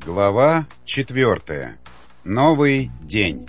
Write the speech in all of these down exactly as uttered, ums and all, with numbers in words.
Глава четвертая. Новый день.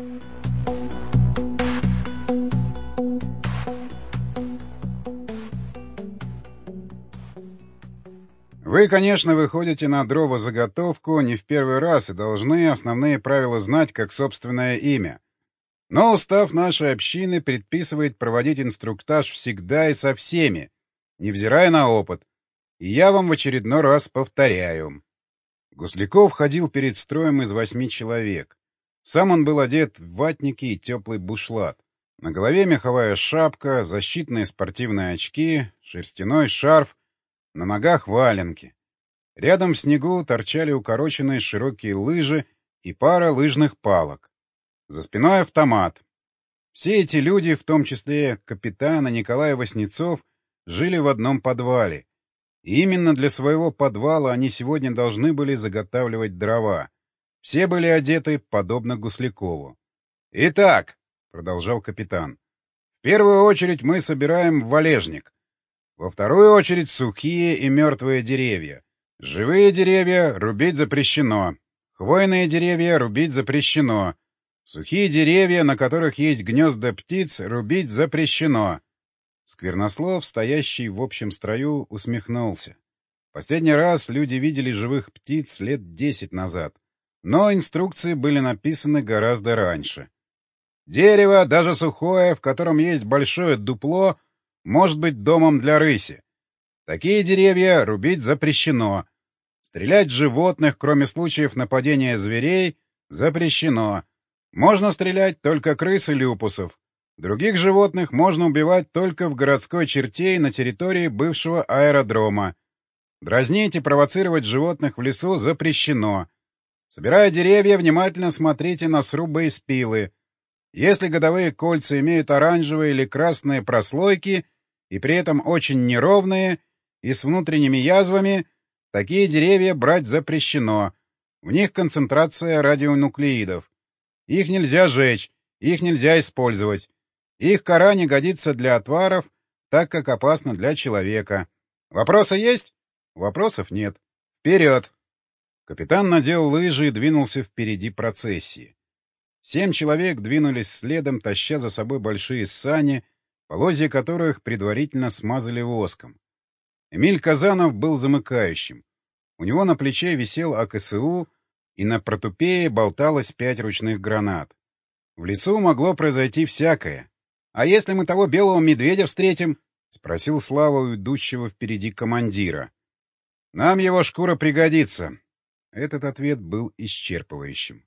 Вы, конечно, выходите на дровозаготовку не в первый раз и должны основные правила знать, как собственное имя. Но устав нашей общины предписывает проводить инструктаж всегда и со всеми, невзирая на опыт. И я вам в очередной раз повторяю. Гусляков ходил перед строем из восьми человек. Сам он был одет в ватники и теплый бушлат. На голове меховая шапка, защитные спортивные очки, шерстяной шарф, на ногах валенки. Рядом в снегу торчали укороченные широкие лыжи и пара лыжных палок. За спиной автомат. Все эти люди, в том числе капитан и Николай Васнецов, жили в одном подвале. И именно для своего подвала они сегодня должны были заготавливать дрова. Все были одеты подобно Гуслякову. «Итак», — продолжал капитан, — «в первую очередь мы собираем валежник. Во вторую очередь сухие и мертвые деревья. Живые деревья рубить запрещено. Хвойные деревья рубить запрещено. Сухие деревья, на которых есть гнезда птиц, рубить запрещено». Сквернослов, стоящий в общем строю, усмехнулся. Последний раз люди видели живых птиц лет десять назад, но инструкции были написаны гораздо раньше. Дерево, даже сухое, в котором есть большое дупло, может быть домом для рыси. Такие деревья рубить запрещено. Стрелять в животных, кроме случаев нападения зверей, запрещено. Можно стрелять только крыс и люпусов. Других животных можно убивать только в городской черте и на территории бывшего аэродрома. Дразнить и провоцировать животных в лесу запрещено. Собирая деревья, внимательно смотрите на срубы и спилы. Если годовые кольца имеют оранжевые или красные прослойки и при этом очень неровные и с внутренними язвами, такие деревья брать запрещено. В них концентрация радионуклеидов. Их нельзя жечь, их нельзя использовать. Их кора не годится для отваров, так как опасна для человека. Вопросы есть? Вопросов нет. Вперед! Капитан надел лыжи и двинулся впереди процессии. Семь человек двинулись следом, таща за собой большие сани, полозья которых предварительно смазали воском. Эмиль Казанов был замыкающим. У него на плече висел А К С У, и на протупее болталось пять ручных гранат. В лесу могло произойти всякое. — А если мы того белого медведя встретим? — спросил Слава у идущего впереди командира. — Нам его шкура пригодится. Этот ответ был исчерпывающим.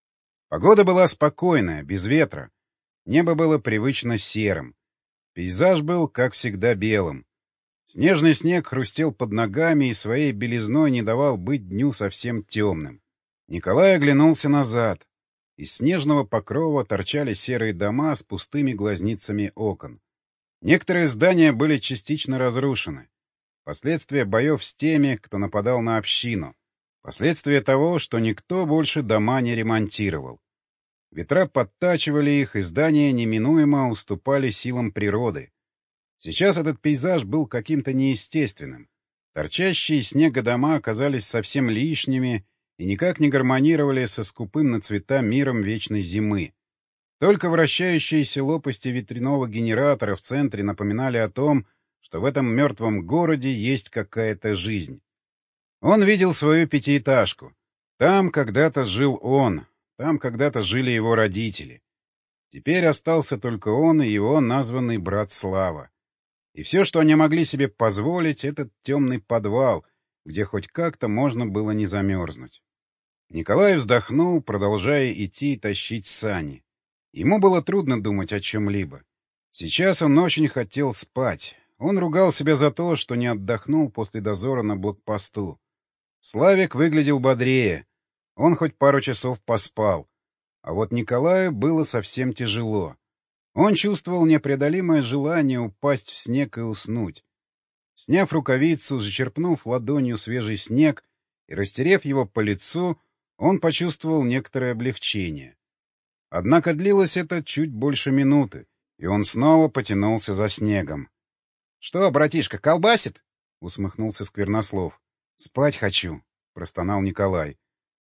Погода была спокойная, без ветра. Небо было привычно серым. Пейзаж был, как всегда, белым. Снежный снег хрустел под ногами и своей белизной не давал быть дню совсем темным. Николай оглянулся назад. Из снежного покрова торчали серые дома с пустыми глазницами окон. Некоторые здания были частично разрушены. Последствия боев с теми, кто нападал на общину. Последствия того, что никто больше дома не ремонтировал. Ветра подтачивали их, и здания неминуемо уступали силам природы. Сейчас этот пейзаж был каким-то неестественным. Торчащие из снега дома оказались совсем лишними и никак не гармонировали со скупым на цвета миром вечной зимы. Только вращающиеся лопасти ветряного генератора в центре напоминали о том, что в этом мертвом городе есть какая-то жизнь. Он видел свою пятиэтажку. Там когда-то жил он, там когда-то жили его родители. Теперь остался только он и его названный брат Слава. И все, что они могли себе позволить, — этот темный подвал, где хоть как-то можно было не замерзнуть. Николай вздохнул, продолжая идти и тащить сани. Ему было трудно думать о чем-либо. Сейчас он очень хотел спать. Он ругал себя за то, что не отдохнул после дозора на блокпосту. Славик выглядел бодрее. Он хоть пару часов поспал. А вот Николаю было совсем тяжело. Он чувствовал непреодолимое желание упасть в снег и уснуть. Сняв рукавицу, зачерпнув ладонью свежий снег и растерев его по лицу, он почувствовал некоторое облегчение. Однако длилось это чуть больше минуты, и он снова потянулся за снегом. — Что, братишка, колбасит? — усмехнулся Сквернослов. — Спать хочу, — простонал Николай.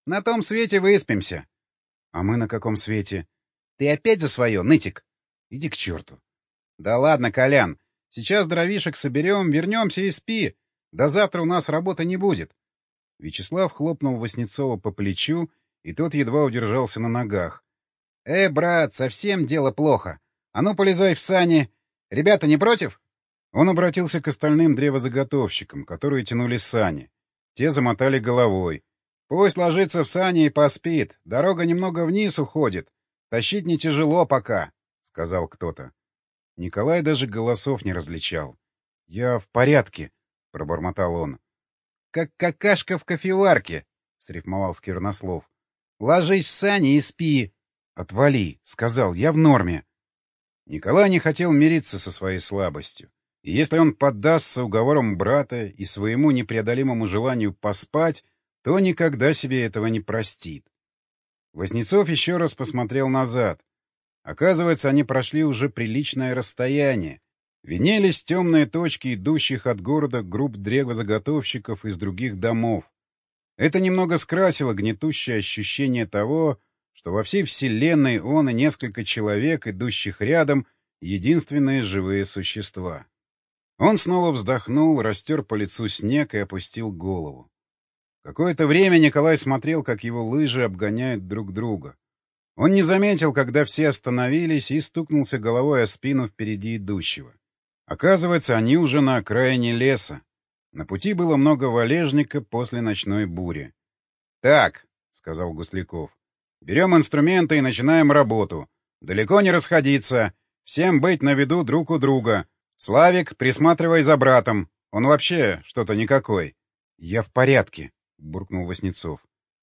На том свете выспимся. — А мы на каком свете? — Ты опять за свое, нытик? — Иди к черту. — Да ладно, Колян. Сейчас дровишек соберем, вернемся и спи. До завтра у нас работы не будет. Вячеслав хлопнул Васнецова по плечу, и тот едва удержался на ногах. — Э, брат, совсем дело плохо. А ну, полезай в сани. Ребята не против? Он обратился к остальным древозаготовщикам, которые тянули сани. Те замотали головой. — Пусть ложится в сани и поспит. Дорога немного вниз уходит. Тащить не тяжело пока, — сказал кто-то. Николай даже голосов не различал. — Я в порядке, — пробормотал он. — Как какашка в кофеварке, — срифмовал Сквернослов. — Ложись в сани и спи. — Отвали, — сказал, — я в норме. Николай не хотел мириться со своей слабостью. И если он поддастся уговорам брата и своему непреодолимому желанию поспать, то никогда себе этого не простит. Васнецов еще раз посмотрел назад. Оказывается, они прошли уже приличное расстояние. Виднелись темные точки идущих от города групп древозаготовщиков из других домов. Это немного скрасило гнетущее ощущение того, что во всей вселенной он и несколько человек, идущих рядом, единственные живые существа. Он снова вздохнул, растер по лицу снег и опустил голову. Какое-то время Николай смотрел, как его лыжи обгоняют друг друга. Он не заметил, когда все остановились, и стукнулся головой о спину впереди идущего. Оказывается, они уже на окраине леса. На пути было много валежника после ночной бури. — Так, — сказал Гусляков, — берем инструменты и начинаем работу. Далеко не расходиться. Всем быть на виду друг у друга. Славик, присматривай за братом. Он вообще что-то никакой. — Я в порядке, — буркнул Васнецов.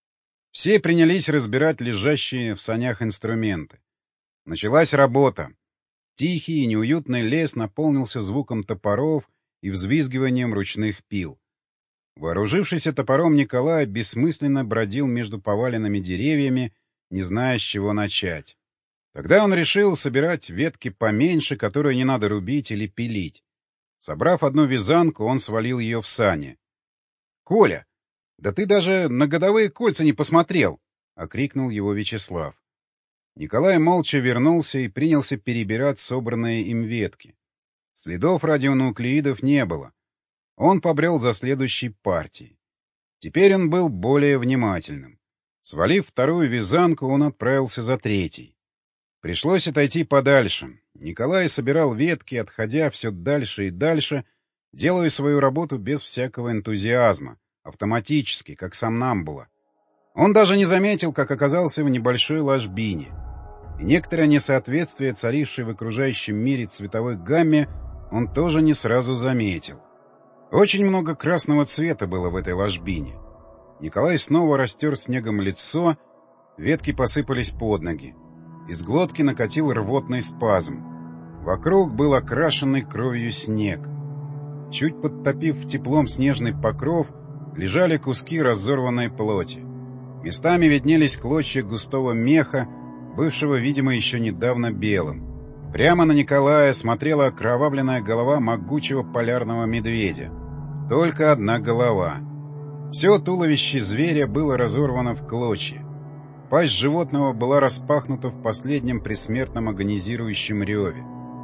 Все принялись разбирать лежащие в санях инструменты. Началась работа. Тихий и неуютный лес наполнился звуком топоров и взвизгиванием ручных пил. Вооружившийся топором Николай бессмысленно бродил между поваленными деревьями, не зная, с чего начать. Тогда он решил собирать ветки поменьше, которые не надо рубить или пилить. Собрав одну вязанку, он свалил ее в сани. — Коля! Да ты даже на годовые кольца не посмотрел! — окрикнул его Вячеслав. Николай молча вернулся и принялся перебирать собранные им ветки. Следов радионуклеидов не было. Он побрел за следующей партией. Теперь он был более внимательным. Свалив вторую вязанку, он отправился за третьей. Пришлось отойти подальше. Николай собирал ветки, отходя все дальше и дальше, делая свою работу без всякого энтузиазма, автоматически, как сомнамбула. Он даже не заметил, как оказался в небольшой ложбине. И некоторое несоответствие, царившее в окружающем мире цветовой гамме, он тоже не сразу заметил. Очень много красного цвета было в этой ложбине. Николай снова растер снегом лицо, ветки посыпались под ноги. Из глотки накатил рвотный спазм. Вокруг был окрашенный кровью снег. Чуть подтопив теплом снежный покров, лежали куски разорванной плоти. Местами виднелись клочья густого меха, бывшего, видимо, еще недавно белым. Прямо на Николая смотрела окровавленная голова могучего полярного медведя. Только одна голова. Все туловище зверя было разорвано в клочья. Пасть животного была распахнута в последнем предсмертном агонизирующем реве.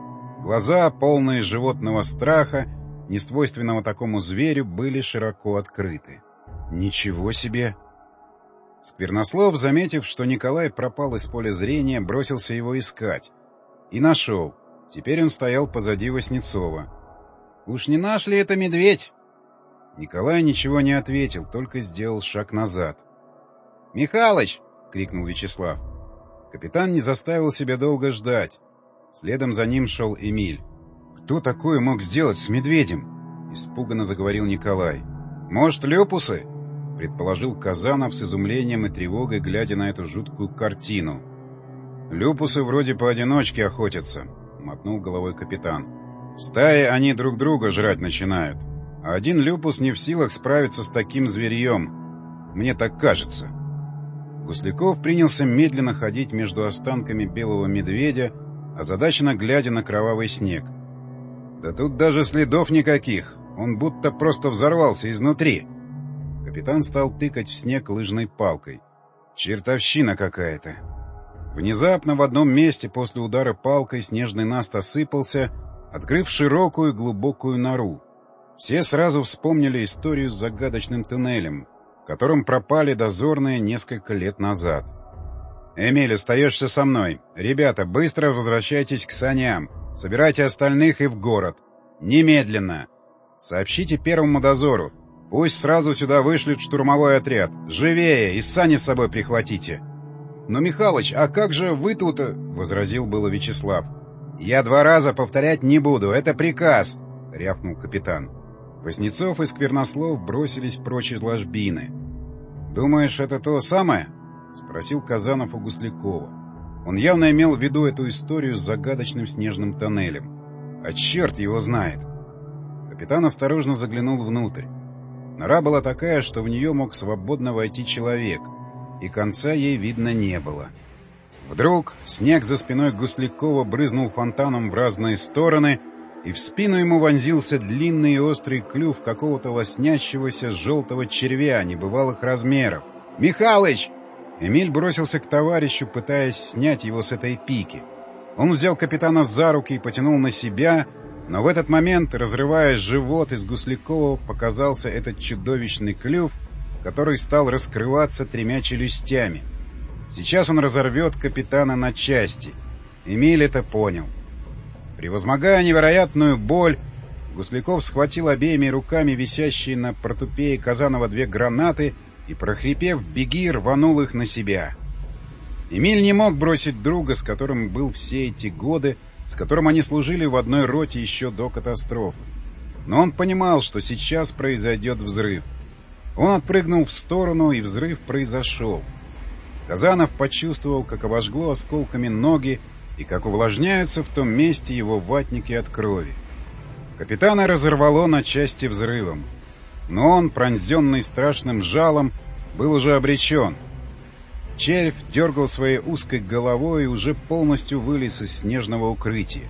Глаза, полные животного страха, несвойственного такому зверю, были широко открыты. «Ничего себе!» Сквернослов, заметив, что Николай пропал из поля зрения, бросился его искать. И нашел. Теперь он стоял позади Васнецова. «Уж не наш ли это медведь?» Николай ничего не ответил, только сделал шаг назад. «Михалыч!» — крикнул Вячеслав. Капитан не заставил себя долго ждать. Следом за ним шел Эмиль. «Кто такое мог сделать с медведем?» — испуганно заговорил Николай. «Может, люпусы?» — предположил Казанов с изумлением и тревогой, глядя на эту жуткую картину. «Люпусы вроде поодиночке охотятся», — мотнул головой капитан. «В стае они друг друга жрать начинают. А один люпус не в силах справиться с таким зверьем. Мне так кажется». Гусляков принялся медленно ходить между останками белого медведя, озадаченно глядя на кровавый снег. «Да тут даже следов никаких. Он будто просто взорвался изнутри». Капитан стал тыкать в снег лыжной палкой. Чертовщина какая-то. Внезапно в одном месте после удара палкой снежный наст осыпался, открыв широкую глубокую нору. Все сразу вспомнили историю с загадочным туннелем, в котором пропали дозорные несколько лет назад. «Эмиль, остаешься со мной. Ребята, быстро возвращайтесь к саням. Собирайте остальных и в город. Немедленно. Сообщите первому дозору. Пусть сразу сюда вышлют штурмовой отряд. Живее! И сани с собой прихватите». «Но, Михалыч, а как же вы тут...» — возразил было Вячеслав. «Я два раза повторять не буду. Это приказ!» — рявкнул капитан. Воснецов и Сквернослов бросились прочь из ложбины. «Думаешь, это то самое?» — спросил Казанов у Гуслякова. Он явно имел в виду эту историю с загадочным снежным тоннелем. А черт его знает! Капитан осторожно заглянул внутрь. Нора была такая, что в нее мог свободно войти человек, и конца ей видно не было. Вдруг снег за спиной Гуслякова брызнул фонтаном в разные стороны, и в спину ему вонзился длинный и острый клюв какого-то лоснящегося желтого червя небывалых размеров. «Михалыч!» Эмиль бросился к товарищу, пытаясь снять его с этой пики. Он взял капитана за руки и потянул на себя, но в этот момент, разрывая живот, из Гуслякова показался этот чудовищный клюв, который стал раскрываться тремя челюстями. Сейчас он разорвет капитана на части. Эмиль это понял. Превозмогая невероятную боль, Гусляков схватил обеими руками висящие на портупее Казанова две гранаты и, прохрипев «беги», рванул их на себя. Эмиль не мог бросить друга, с которым был все эти годы, с которым они служили в одной роте еще до катастрофы. Но он понимал, что сейчас произойдет взрыв. Он отпрыгнул в сторону, и взрыв произошел. Казанов почувствовал, как обожгло осколками ноги и как увлажняются в том месте его ватники от крови. Капитана разорвало на части взрывом. Но он, пронзенный страшным жалом, был уже обречен. Червь дергал своей узкой головой и уже полностью вылез из снежного укрытия.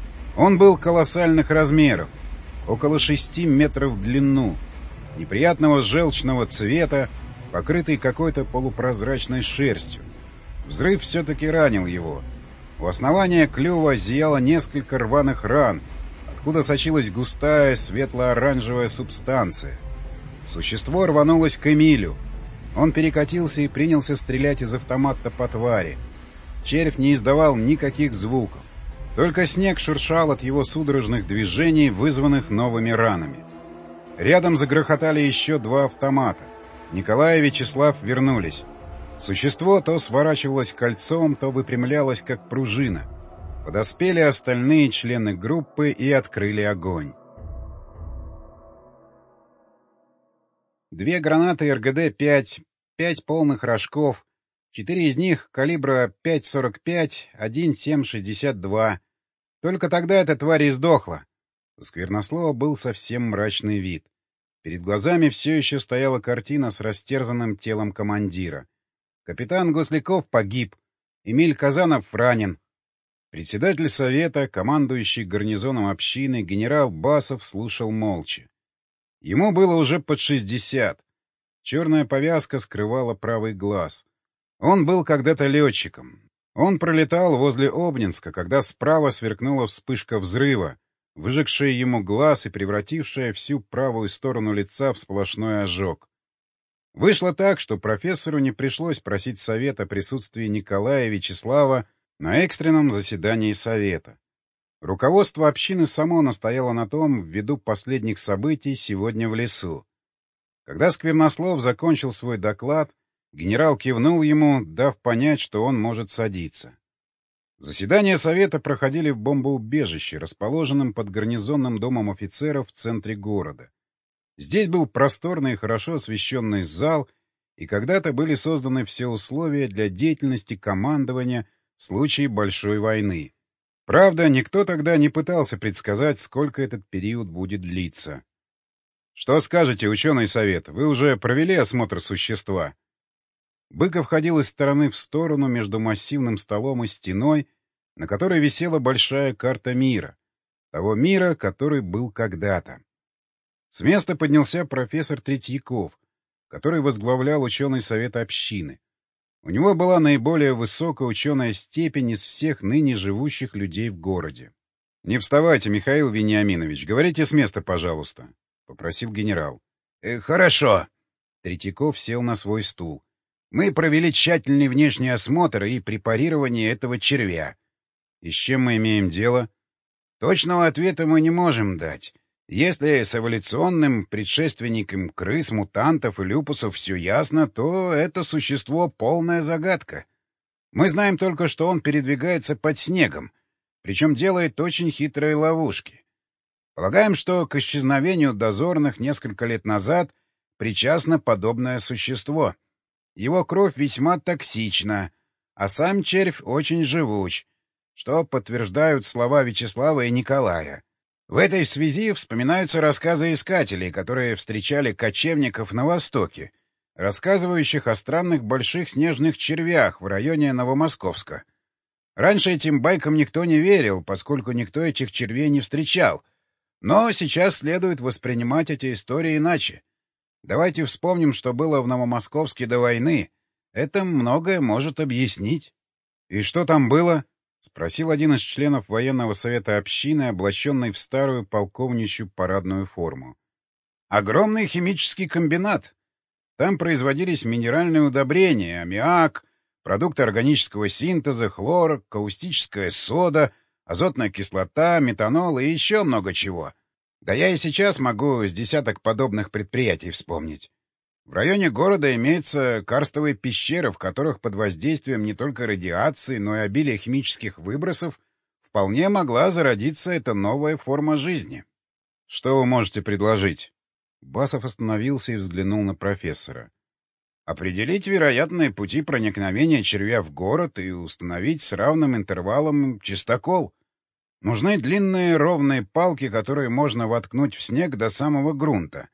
Он был колоссальных размеров, около шести метров в длину, неприятного желчного цвета, покрытый какой-то полупрозрачной шерстью. Взрыв все-таки ранил его. У основания клюва зияло несколько рваных ран, откуда сочилась густая светло-оранжевая субстанция. Существо рванулось к Эмилю. Он перекатился и принялся стрелять из автомата по твари. Червь не издавал никаких звуков. Только снег шуршал от его судорожных движений, вызванных новыми ранами. Рядом загрохотали еще два автомата. Николай и Вячеслав вернулись. Существо то сворачивалось кольцом, то выпрямлялось, как пружина. Подоспели остальные члены группы и открыли огонь. Две гранаты эр гэ дэ пять, пять полных рожков, четыре из них калибра пять сорок пять, один семь шестьдесят два. Только тогда эта тварь и сдохла. У Сквернослова был совсем мрачный вид. Перед глазами все еще стояла картина с растерзанным телом командира. Капитан Гусляков погиб, Эмиль Казанов ранен. Председатель совета, командующий гарнизоном общины, генерал Басов слушал молча. Ему было уже под шестьдесят. Черная повязка скрывала правый глаз. Он был когда-то летчиком. Он пролетал возле Обнинска, когда справа сверкнула вспышка взрыва, выжегшая ему глаз и превратившая всю правую сторону лица в сплошной ожог. Вышло так, что профессору не пришлось просить совета о присутствии Николая и Вячеслава на экстренном заседании совета. Руководство общины само настояло на том ввиду последних событий сегодня в лесу. Когда Сквернослов закончил свой доклад, генерал кивнул ему, дав понять, что он может садиться. Заседания совета проходили в бомбоубежище, расположенном под гарнизонным домом офицеров в центре города. Здесь был просторный и хорошо освещенный зал, и когда-то были созданы все условия для деятельности командования в случае большой войны. Правда, никто тогда не пытался предсказать, сколько этот период будет длиться. Что скажете, ученый совет? Вы уже провели осмотр существа? Быков ходил из стороны в сторону между массивным столом и стеной, на которой висела большая карта мира. Того мира, который был когда-то. С места поднялся профессор Третьяков, который возглавлял ученый совет общины. У него была наиболее высокая ученая степень из всех ныне живущих людей в городе. — Не вставайте, Михаил Вениаминович, говорите с места, пожалуйста, — попросил генерал. Э, — Хорошо. Третьяков сел на свой стул. — Мы провели тщательный внешний осмотр и препарирование этого червя. — И с чем мы имеем дело? — Точного ответа мы не можем дать. Если с эволюционным предшественником крыс, мутантов и люпусов все ясно, то это существо — полная загадка. Мы знаем только, что он передвигается под снегом, причем делает очень хитрые ловушки. Полагаем, что к исчезновению дозорных несколько лет назад причастно подобное существо. Его кровь весьма токсична, а сам червь очень живуч, что подтверждают слова Вячеслава и Николая. В этой связи вспоминаются рассказы искателей, которые встречали кочевников на Востоке, рассказывающих о странных больших снежных червях в районе Новомосковска. Раньше этим байкам никто не верил, поскольку никто этих червей не встречал, но сейчас следует воспринимать эти истории иначе. Давайте вспомним, что было в Новомосковске до войны. Это многое может объяснить. — И что там было? — спросил один из членов военного совета общины, облаченный в старую полковничью парадную форму. — Огромный химический комбинат. Там производились минеральные удобрения, аммиак, продукты органического синтеза, хлор, каустическая сода, азотная кислота, метанол и еще много чего. Да я и сейчас могу с десяток подобных предприятий вспомнить. В районе города имеются карстовые пещеры, в которых под воздействием не только радиации, но и обилия химических выбросов вполне могла зародиться эта новая форма жизни. Что вы можете предложить? Басов остановился и взглянул на профессора. Определить вероятные пути проникновения червя в город и установить с равным интервалом чистокол. Нужны длинные ровные палки, которые можно воткнуть в снег до самого грунта.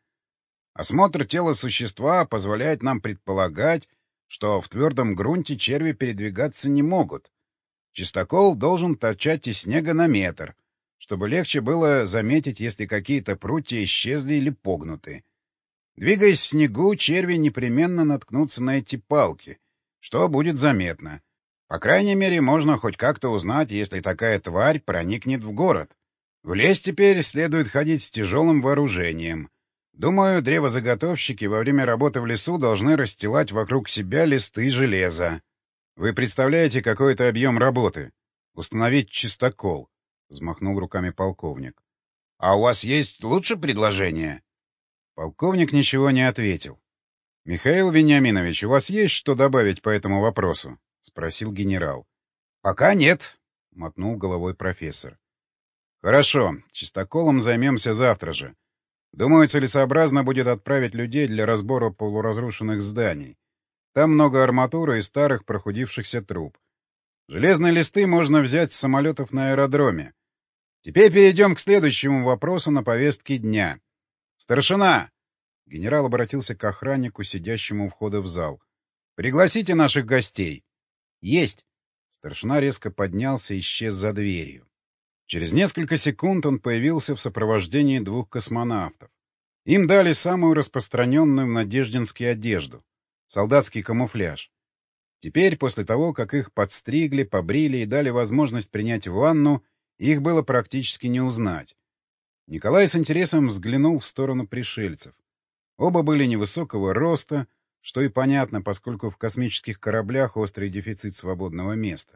Осмотр тела существа позволяет нам предполагать, что в твердом грунте черви передвигаться не могут. Чистокол должен торчать из снега на метр, чтобы легче было заметить, если какие-то прутья исчезли или погнуты. Двигаясь в снегу, черви непременно наткнутся на эти палки, что будет заметно. По крайней мере, можно хоть как-то узнать, если такая тварь проникнет в город. В лес теперь следует ходить с тяжелым вооружением. Думаю, древозаготовщики во время работы в лесу должны расстилать вокруг себя листы железа. Вы представляете какой-то объем работы? Установить чистокол, — взмахнул руками полковник. — А у вас есть лучше предложение? Полковник ничего не ответил. — Михаил Вениаминович, у вас есть что добавить по этому вопросу? — спросил генерал. — Пока нет, — мотнул головой профессор. — Хорошо, чистоколом займемся завтра же. Думаю, целесообразно будет отправить людей для разбора полуразрушенных зданий. Там много арматуры и старых прохудившихся труб. Железные листы можно взять с самолетов на аэродроме. Теперь перейдем к следующему вопросу на повестке дня. «Старшина!» — генерал обратился к охраннику, сидящему у входа в зал. «Пригласите наших гостей». «Есть!» Старшина резко поднялся и исчез за дверью. Через несколько секунд он появился в сопровождении двух космонавтов. Им дали самую распространенную в Надеждинске одежду — солдатский камуфляж. Теперь, после того, как их подстригли, побрили и дали возможность принять ванну, их было практически не узнать. Николай с интересом взглянул в сторону пришельцев. Оба были невысокого роста, что и понятно, поскольку в космических кораблях острый дефицит свободного места.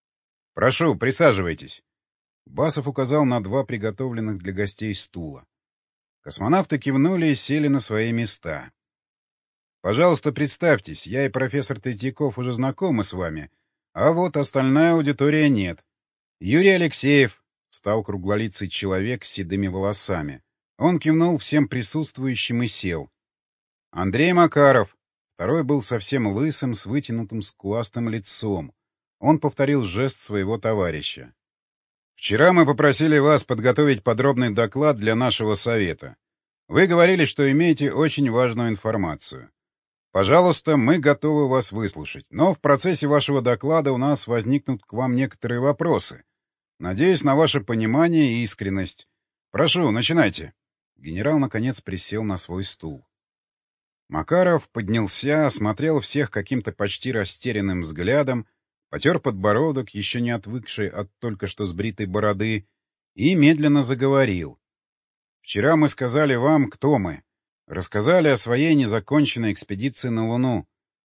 «Прошу, присаживайтесь». Басов указал на два приготовленных для гостей стула. Космонавты кивнули и сели на свои места. «Пожалуйста, представьтесь, я и профессор Третьяков уже знакомы с вами, а вот остальная аудитория нет. Юрий Алексеев», — встал круглолицый человек с седыми волосами. Он кивнул всем присутствующим и сел. «Андрей Макаров». Второй был совсем лысым, с вытянутым скуластым лицом. Он повторил жест своего товарища. «Вчера мы попросили вас подготовить подробный доклад для нашего совета. Вы говорили, что имеете очень важную информацию. Пожалуйста, мы готовы вас выслушать, но в процессе вашего доклада у нас возникнут к вам некоторые вопросы. Надеюсь на ваше понимание и искренность. Прошу, начинайте». Генерал, наконец, присел на свой стул. Макаров поднялся, осмотрел всех каким-то почти растерянным взглядом, потер подбородок, еще не отвыкший от только что сбритой бороды, и медленно заговорил. «Вчера мы сказали вам, кто мы. Рассказали о своей незаконченной экспедиции на Луну.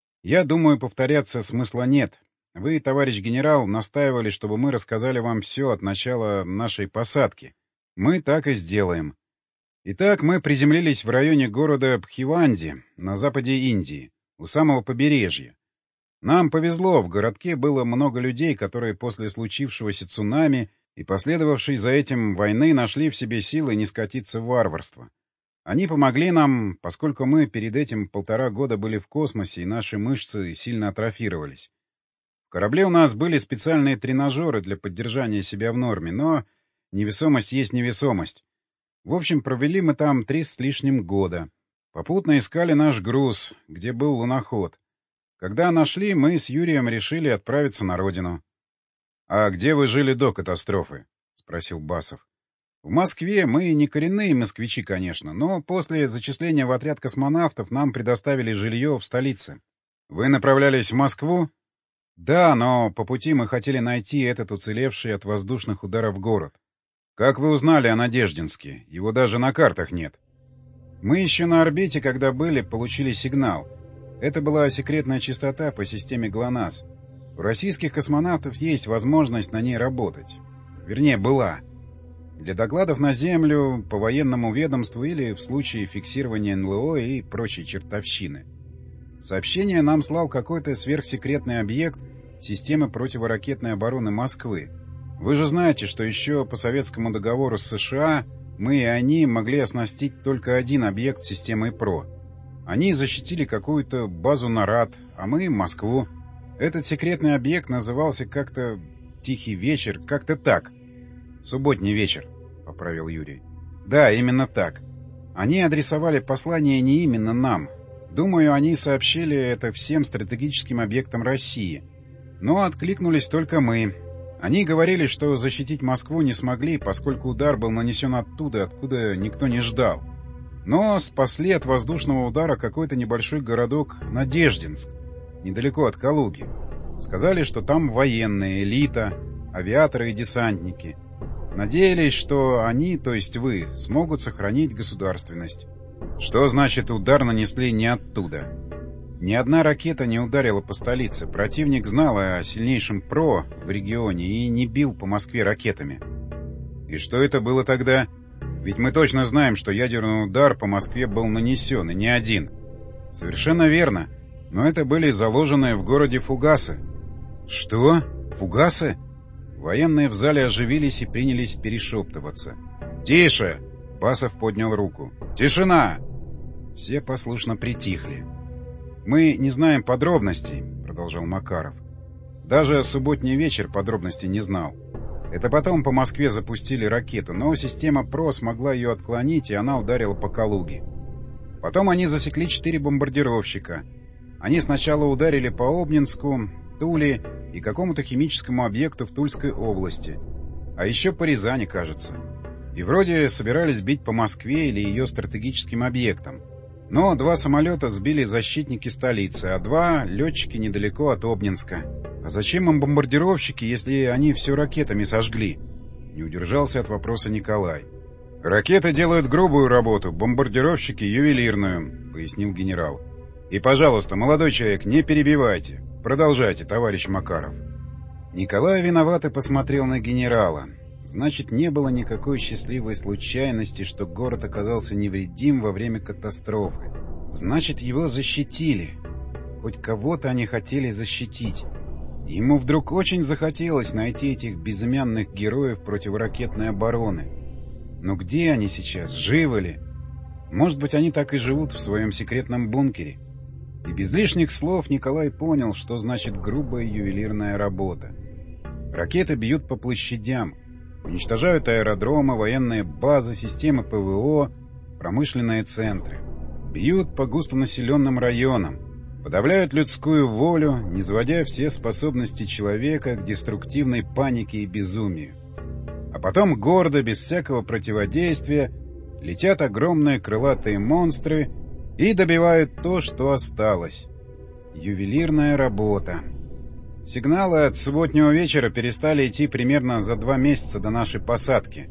Я думаю, повторяться смысла нет. Вы, товарищ генерал, настаивали, чтобы мы рассказали вам все от начала нашей посадки. Мы так и сделаем. Итак, мы приземлились в районе города Бхиванди, на западе Индии, у самого побережья. Нам повезло, в городке было много людей, которые после случившегося цунами и последовавшей за этим войны нашли в себе силы не скатиться в варварство. Они помогли нам, поскольку мы перед этим полтора года были в космосе, и наши мышцы сильно атрофировались. В корабле у нас были специальные тренажеры для поддержания себя в норме, но невесомость есть невесомость. В общем, провели мы там три с лишним года. Попутно искали наш груз, где был луноход. Когда нашли, мы с Юрием решили отправиться на родину. — А где вы жили до катастрофы? — спросил Басов. — В Москве. Мы не коренные москвичи, конечно, но после зачисления в отряд космонавтов нам предоставили жилье в столице. — Вы направлялись в Москву? — Да, но по пути мы хотели найти этот уцелевший от воздушных ударов город. — Как вы узнали о Надеждинске? Его даже на картах нет. — Мы еще на орбите, когда были, получили сигнал. Это была секретная частота по системе ГЛОНАСС. У российских космонавтов есть возможность на ней работать. Вернее, была. Для докладов на Землю, по военному ведомству или в случае фиксирования эн эл о и прочей чертовщины. Сообщение нам слал какой-то сверхсекретный объект системы противоракетной обороны Москвы. Вы же знаете, что еще по советскому договору с США мы и они могли оснастить только один объект системой ПРО. Они защитили какую-то базу НАРАД, а мы — Москву. Этот секретный объект назывался как-то «Тихий вечер», как-то так. «Субботний вечер», — поправил Юрий. «Да, именно так. Они адресовали послание не именно нам. Думаю, они сообщили это всем стратегическим объектам России. Но откликнулись только мы. Они говорили, что защитить Москву не смогли, поскольку удар был нанесен оттуда, откуда никто не ждал. Но спасли от воздушного удара какой-то небольшой городок Надеждинск, недалеко от Калуги. Сказали, что там военные, элита, авиаторы и десантники. Надеялись, что они, то есть вы, смогут сохранить государственность. Что значит удар нанесли не оттуда? Ни одна ракета не ударила по столице. Противник знал о сильнейшем ПРО в регионе и не бил по Москве ракетами. И что это было тогда? Ведь мы точно знаем, что ядерный удар по Москве был нанесен, и не один. Совершенно верно. Но это были заложенные в городе фугасы. Что? Фугасы? Военные в зале оживились и принялись перешептываться. «Тише!» — Басов поднял руку. «Тишина!» Все послушно притихли. «Мы не знаем подробностей», — продолжал Макаров. «Даже субботний вечер подробностей не знал. Это потом по Москве запустили ракету, но система ПРО смогла ее отклонить, и она ударила по Калуге. Потом они засекли четыре бомбардировщика. Они сначала ударили по Обнинску, Туле и какому-то химическому объекту в Тульской области. А еще по Рязани, кажется. И вроде собирались бить по Москве или ее стратегическим объектам. Но два самолета сбили защитники столицы, а два — летчики недалеко от Обнинска. А зачем им бомбардировщики, если они все ракетами сожгли? Не удержался от вопроса Николай. «Ракеты делают грубую работу, бомбардировщики — ювелирную», — пояснил генерал. «И, пожалуйста, молодой человек, не перебивайте. Продолжайте, товарищ Макаров». Николай виновато посмотрел на генерала. Значит, не было никакой счастливой случайности, что город оказался невредим во время катастрофы. Значит, его защитили. Хоть кого-то они хотели защитить. Ему вдруг очень захотелось найти этих безымянных героев противоракетной обороны. Но где они сейчас? Живы ли? Может быть, они так и живут в своем секретном бункере? И без лишних слов Николай понял, что значит грубая ювелирная работа. Ракеты бьют по площадям, уничтожают аэродромы, военные базы, системы ПВО, промышленные центры. Бьют по густонаселенным районам, подавляют людскую волю, низводя все способности человека к деструктивной панике и безумию. А потом гордо, без всякого противодействия, летят огромные крылатые монстры И добивают то, что осталось. Ювелирная работа. Сигналы от субботнего вечера перестали идти примерно за два месяца до нашей посадки.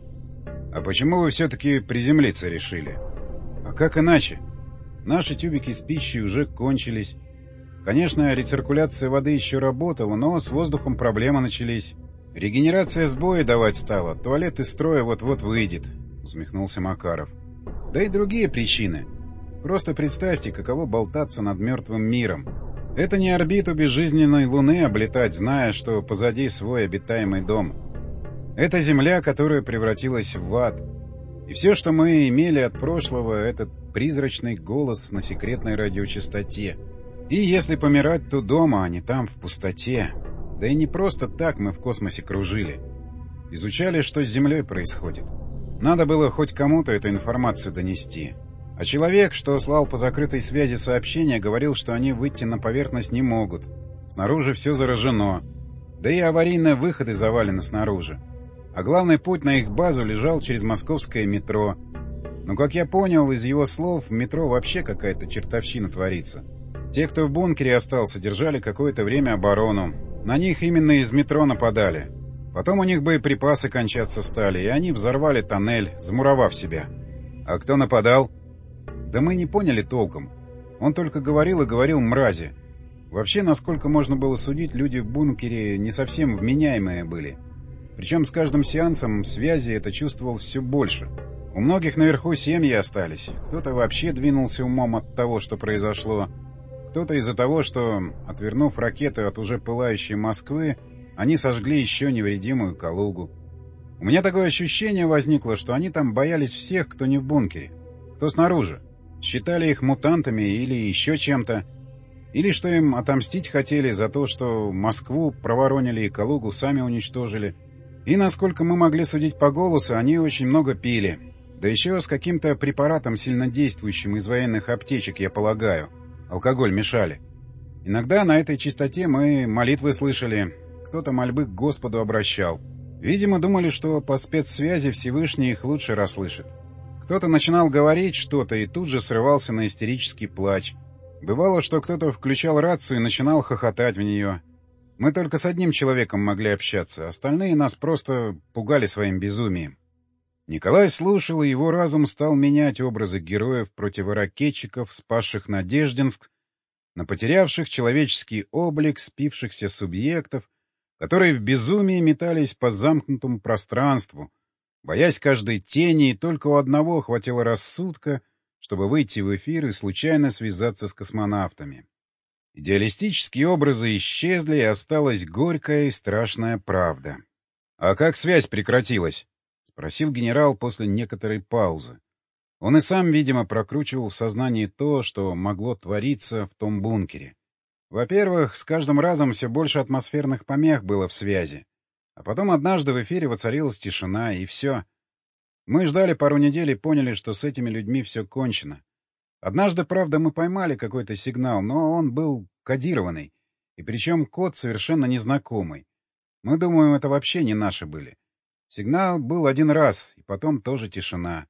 А почему вы все-таки приземлиться решили? А как иначе? Наши тюбики с пищей уже кончились. Конечно, рециркуляция воды еще работала, но с воздухом проблемы начались. Регенерация сбоя давать стала, туалет из строя вот-вот выйдет, — усмехнулся Макаров. Да и другие причины. Просто представьте, каково болтаться над мертвым миром. Это не орбиту безжизненной Луны облетать, зная, что позади свой обитаемый дом. Это Земля, которая превратилась в ад. И все, что мы имели от прошлого, — этот призрачный голос на секретной радиочастоте. И если помирать, то дома, а не там, в пустоте. Да и не просто так мы в космосе кружили. Изучали, что с Землей происходит. Надо было хоть кому-то эту информацию донести. А человек, что слал по закрытой связи сообщения, говорил, что они выйти на поверхность не могут. Снаружи все заражено. Да и аварийные выходы завалены снаружи. А главный путь на их базу лежал через московское метро. Но, как я понял из его слов, в метро вообще какая-то чертовщина творится. Те, кто в бункере остался, держали какое-то время оборону. На них именно из метро нападали. Потом у них боеприпасы кончаться стали, и они взорвали тоннель, замуровав себя. А кто нападал? Да мы не поняли толком. Он только говорил и говорил мрази. Вообще, насколько можно было судить, люди в бункере не совсем вменяемые были. Причем с каждым сеансом связи это чувствовал все больше. У многих наверху семьи остались. Кто-то вообще двинулся умом от того, что произошло. Кто-то из-за того, что, отвернув ракеты от уже пылающей Москвы, они сожгли еще невредимую Калугу. У меня такое ощущение возникло, что они там боялись всех, кто не в бункере, кто снаружи. Считали их мутантами или еще чем-то. Или что им отомстить хотели за то, что Москву проворонили и Калугу сами уничтожили. И, насколько мы могли судить по голосу, они очень много пили. Да еще с каким-то препаратом сильнодействующим из военных аптечек, я полагаю. Алкоголь мешали. Иногда на этой частоте мы молитвы слышали. Кто-то мольбы к Господу обращал. Видимо, думали, что по спецсвязи Всевышний их лучше расслышит. Кто-то начинал говорить что-то и тут же срывался на истерический плач. Бывало, что кто-то включал рацию и начинал хохотать в нее. Мы только с одним человеком могли общаться, остальные нас просто пугали своим безумием. Николай слушал, и его разум стал менять образы героев-противоракетчиков, спасших Надеждинск, на потерявших человеческий облик спившихся субъектов, которые в безумии метались по замкнутому пространству, боясь каждой тени, и только у одного хватило рассудка, чтобы выйти в эфир и случайно связаться с космонавтами. Идеалистические образы исчезли, и осталась горькая и страшная правда. — А как связь прекратилась? — спросил генерал после некоторой паузы. Он и сам, видимо, прокручивал в сознании то, что могло твориться в том бункере. Во-первых, с каждым разом все больше атмосферных помех было в связи. А потом однажды в эфире воцарилась тишина, и все. Мы ждали пару недель и поняли, что с этими людьми все кончено. Однажды, правда, мы поймали какой-то сигнал, но он был кодированный, и причем код совершенно незнакомый. Мы думаем, это вообще не наши были. Сигнал был один раз, и потом тоже тишина.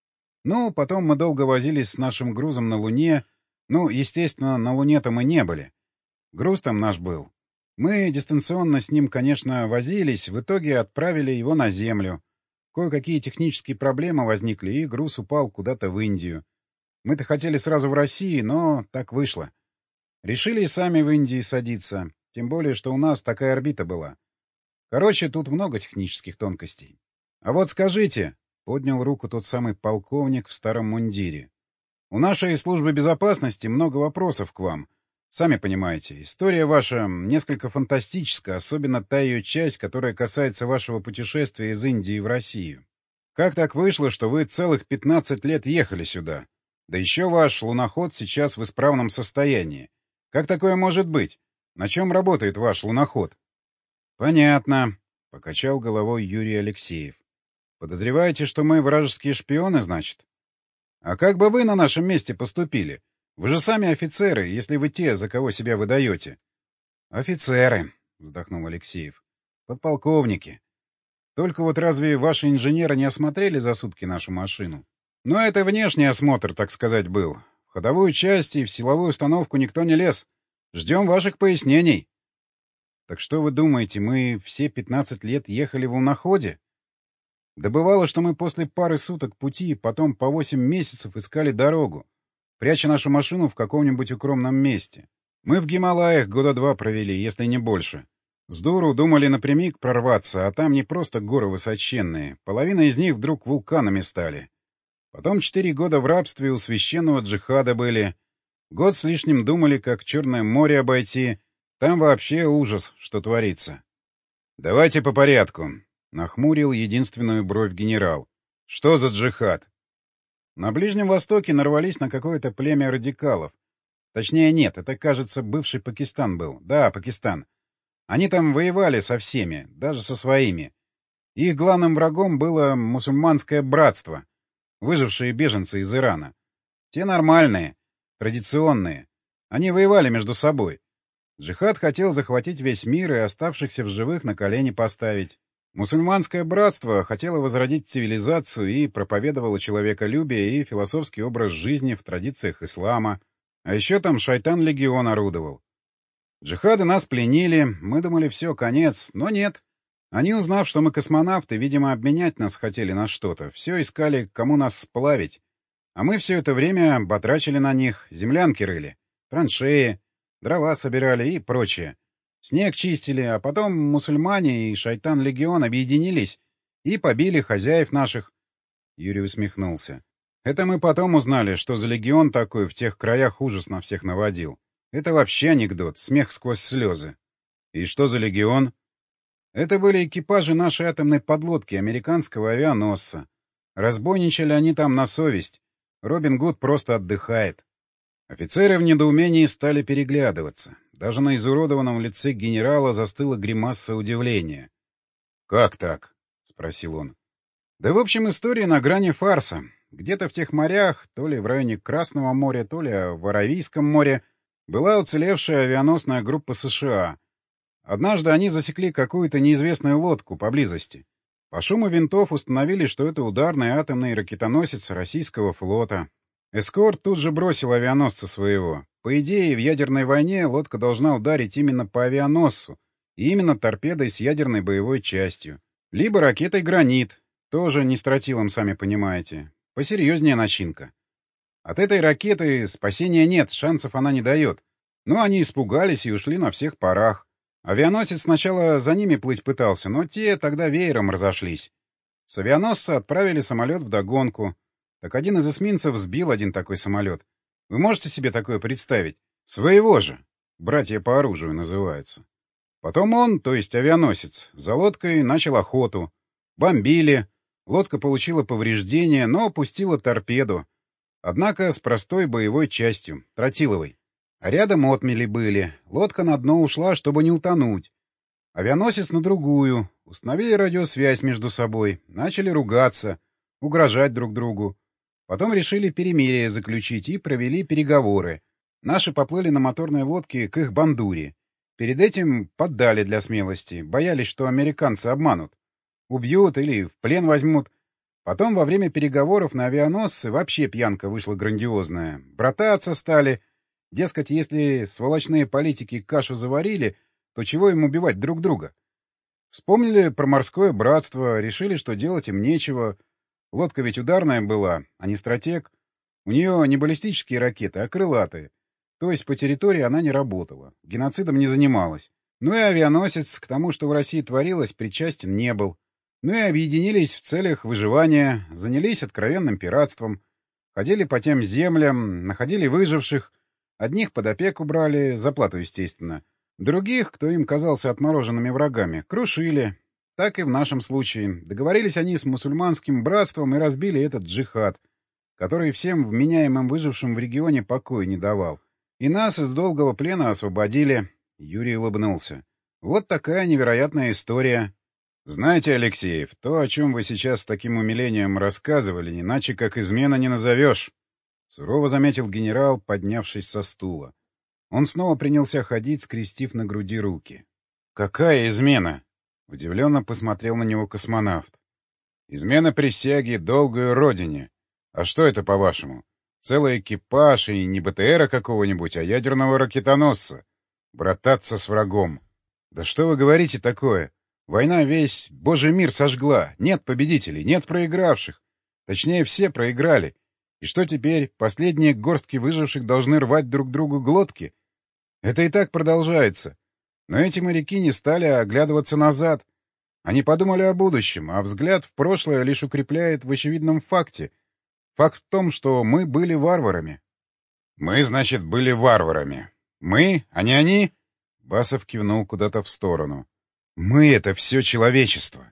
Ну, потом мы долго возились с нашим грузом на Луне. Ну, естественно, на Луне-то мы не были. Груз там наш был. Мы дистанционно с ним, конечно, возились, в итоге отправили его на Землю. Кое-какие технические проблемы возникли, и груз упал куда-то в Индию. Мы-то хотели сразу в России, но так вышло. Решили и сами в Индии садиться, тем более, что у нас такая орбита была. Короче, тут много технических тонкостей. А вот скажите, — поднял руку тот самый полковник в старом мундире, — у нашей службы безопасности много вопросов к вам. Сами понимаете, история ваша несколько фантастическая, особенно та ее часть, которая касается вашего путешествия из Индии в Россию. Как так вышло, что вы целых пятнадцать лет ехали сюда? Да еще ваш луноход сейчас в исправном состоянии. Как такое может быть? На чем работает ваш луноход? — Понятно, — покачал головой Юрий Алексеев. — Подозреваете, что мы вражеские шпионы, значит? — А как бы вы на нашем месте поступили? Вы же сами офицеры, если вы те, за кого себя выдаете. — Офицеры, — вздохнул Алексеев. — Подполковники. Только вот разве ваши инженеры не осмотрели за сутки нашу машину? — Ну, это внешний осмотр, так сказать, был. В ходовую часть и в силовую установку никто не лез. Ждем ваших пояснений. Так что вы думаете, мы все пятнадцать лет ехали в луноходе? Да бывало, что мы после пары суток пути потом по восемь месяцев искали дорогу, пряча нашу машину в каком-нибудь укромном месте. Мы в Гималаях года два провели, если не больше. С дуру думали напрямик прорваться, а там не просто горы высоченные. Половина из них вдруг вулканами стали. Потом четыре года в рабстве у священного джихада были. Год с лишним думали, как Черное море обойти. Там вообще ужас, что творится. — Давайте по порядку, — нахмурил единственную бровь генерал. — Что за джихад? На Ближнем Востоке нарвались на какое-то племя радикалов. Точнее, нет, это, кажется, бывший Пакистан был. Да, Пакистан. Они там воевали со всеми, даже со своими. Их главным врагом было мусульманское братство, выжившие беженцы из Ирана. Те нормальные, традиционные. Они воевали между собой. Джихад хотел захватить весь мир и оставшихся в живых на колени поставить. Мусульманское братство хотело возродить цивилизацию и проповедовало человеколюбие и философский образ жизни в традициях ислама. А еще там шайтан-легион орудовал. Джихады нас пленили, мы думали, все, конец, но нет. Они, узнав, что мы космонавты, видимо, обменять нас хотели на что-то, все искали, кому нас сплавить. А мы все это время батрачили на них, землянки рыли, траншеи, дрова собирали и прочее. Снег чистили, а потом мусульмане и шайтан-легион объединились и побили хозяев наших. Юрий усмехнулся. Это мы потом узнали, что за легион такой в тех краях ужас на всех наводил. Это вообще анекдот, смех сквозь слезы. И что за легион? Это были экипажи нашей атомной подлодки, американского авианосца. Разбойничали они там на совесть. Робин Гуд просто отдыхает. Офицеры в недоумении стали переглядываться. Даже на изуродованном лице генерала застыла гримаса удивления. — Как так? — спросил он. — Да в общем история на грани фарса. Где-то в тех морях, то ли в районе Красного моря, то ли в Аравийском море, была уцелевшая авианосная группа США. Однажды они засекли какую-то неизвестную лодку поблизости. По шуму винтов установили, что это ударный атомный ракетоносец российского флота. Эскорт тут же бросил авианосца своего. По идее, в ядерной войне лодка должна ударить именно по авианосцу, и именно торпедой с ядерной боевой частью. Либо ракетой «Гранит», тоже не с тротилом, сами понимаете. Посерьезнее начинка. От этой ракеты спасения нет, шансов она не дает. Но они испугались и ушли на всех парах. Авианосец сначала за ними плыть пытался, но те тогда веером разошлись. С авианосца отправили самолет вдогонку. Так один из эсминцев сбил один такой самолет. Вы можете себе такое представить? Своего же. Братья по оружию называется. Потом он, то есть авианосец, за лодкой начал охоту. Бомбили. Лодка получила повреждения, но пустила торпеду. Однако с простой боевой частью, тротиловой. А рядом отмели были. Лодка на дно ушла, чтобы не утонуть. Авианосец на другую. Установили радиосвязь между собой. Начали ругаться, угрожать друг другу. Потом решили перемирие заключить и провели переговоры. Наши поплыли на моторной лодке к их бандуре. Перед этим поддали для смелости. Боялись, что американцы обманут. Убьют или в плен возьмут. Потом во время переговоров на авианосце вообще пьянка вышла грандиозная. Брататься стали. Дескать, если сволочные политики кашу заварили, то чего им убивать друг друга? Вспомнили про морское братство, решили, что делать им нечего. Лодка ведь ударная была, а не стратег. У нее не баллистические ракеты, а крылатые. То есть по территории она не работала, геноцидом не занималась. Ну и авианосец к тому, что в России творилось, причастен не был. Ну и объединились в целях выживания, занялись откровенным пиратством. Ходили по тем землям, находили выживших. Одних под опеку брали, за плату, естественно. Других, кто им казался отмороженными врагами, крушили. Так и в нашем случае. Договорились они с мусульманским братством и разбили этот джихад, который всем вменяемым выжившим в регионе покоя не давал. И нас из долгого плена освободили. Юрий улыбнулся. Вот такая невероятная история. Знаете, Алексеев, то, о чем вы сейчас с таким умилением рассказывали, иначе как измена не назовешь. Сурово заметил генерал, поднявшись со стула. Он снова принялся ходить, скрестив на груди руки. «Какая измена?» — удивленно посмотрел на него космонавт. «Измена присяги долгую родине. А что это, по-вашему? Целый экипаж, и не БТРа какого-нибудь, а ядерного ракетоносца. Брататься с врагом. Да что вы говорите такое? Война весь божий мир сожгла. Нет победителей, нет проигравших. Точнее, все проиграли. И что теперь? Последние горстки выживших должны рвать друг другу глотки? Это и так продолжается. Но эти моряки не стали оглядываться назад. Они подумали о будущем, а взгляд в прошлое лишь укрепляет в очевидном факте. Факт в том, что мы были варварами. Мы, значит, были варварами. Мы, а не они? Басов кивнул куда-то в сторону. Мы — это все человечество.